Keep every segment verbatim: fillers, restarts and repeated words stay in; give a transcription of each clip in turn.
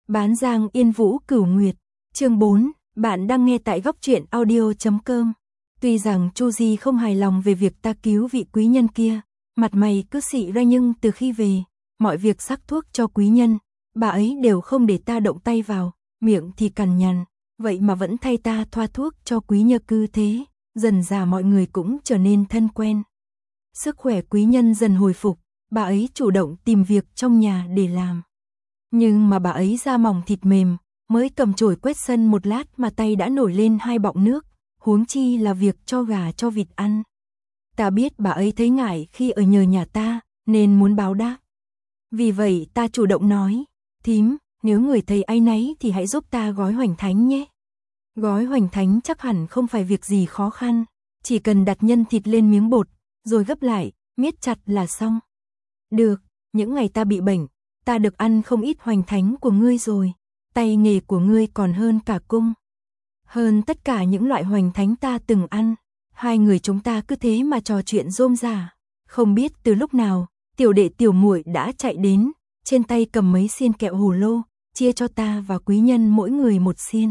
Bán Giang Yên Vũ Cửu Nguyệt, chương bốn, bạn đang nghe tại góc truyện audio chấm com. Tuy rằng Chu Di không hài lòng về việc ta cứu vị quý nhân kia, mặt mày cứ xị ra, nhưng từ khi về, mọi việc sắc thuốc cho quý nhân, bà ấy đều không để ta động tay vào, miệng thì cằn nhằn, vậy mà vẫn thay ta thoa thuốc cho quý nhờ. Cứ thế, dần dà mọi người cũng trở nên thân quen. Sức khỏe quý nhân dần hồi phục, bà ấy chủ động tìm việc trong nhà để làm. Nhưng mà bà ấy da mỏng thịt mềm, mới cầm chổi quét sân một lát mà tay đã nổi lên hai bọng nước, huống chi là việc cho gà cho vịt ăn. Ta biết bà ấy thấy ngại khi ở nhờ nhà ta, nên muốn báo đáp. Vì vậy ta chủ động nói, thím, nếu người thấy áy náy thì hãy giúp ta gói hoành thánh nhé. Gói hoành thánh chắc hẳn không phải việc gì khó khăn, chỉ cần đặt nhân thịt lên miếng bột, rồi gấp lại, miết chặt là xong. Được, những ngày ta bị bệnh, ta được ăn không ít hoành thánh của ngươi rồi, tay nghề của ngươi còn hơn cả cung. Hơn tất cả những loại hoành thánh ta từng ăn. Hai người chúng ta cứ thế mà trò chuyện rôm rả, không biết từ lúc nào, tiểu đệ tiểu muội đã chạy đến, trên tay cầm mấy xiên kẹo hồ lô, chia cho ta và quý nhân mỗi người một xiên.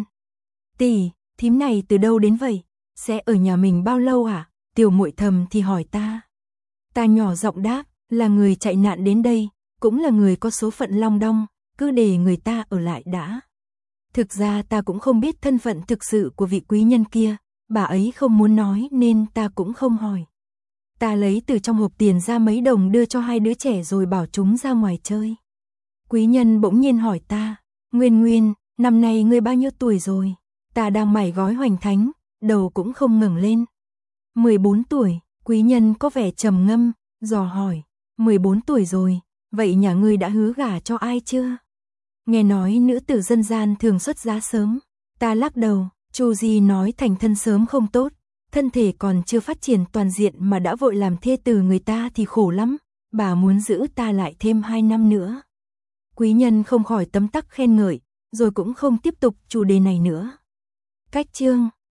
Tỷ, thím này từ đâu đến vậy? Sẽ ở nhà mình bao lâu à? Tiểu muội thầm thì hỏi ta. Ta nhỏ giọng đáp, là người chạy nạn đến đây, cũng là người có số phận long đong, cứ để người ta ở lại đã. Thực ra ta cũng không biết thân phận thực sự của vị quý nhân kia, bà ấy không muốn nói nên ta cũng không hỏi. Ta lấy từ trong hộp tiền ra mấy đồng đưa cho hai đứa trẻ rồi bảo chúng ra ngoài chơi. Quý nhân bỗng nhiên hỏi ta, Nguyên Nguyên, năm nay ngươi bao nhiêu tuổi rồi? Ta đang mải gói hoành thánh, đầu cũng không ngẩng lên. mười bốn tuổi, quý nhân có vẻ trầm ngâm, dò hỏi, mười bốn tuổi rồi, vậy nhà ngươi đã hứa gả cho ai chưa? Nghe nói nữ tử dân gian thường xuất giá sớm, ta lắc đầu, Chu Di nói thành thân sớm không tốt, thân thể còn chưa phát triển toàn diện mà đã vội làm thê tử người ta thì khổ lắm, bà muốn giữ ta lại thêm hai năm nữa. Quý nhân không khỏi tấm tắc khen ngợi, rồi cũng không tiếp tục chủ đề này nữa. Cách chương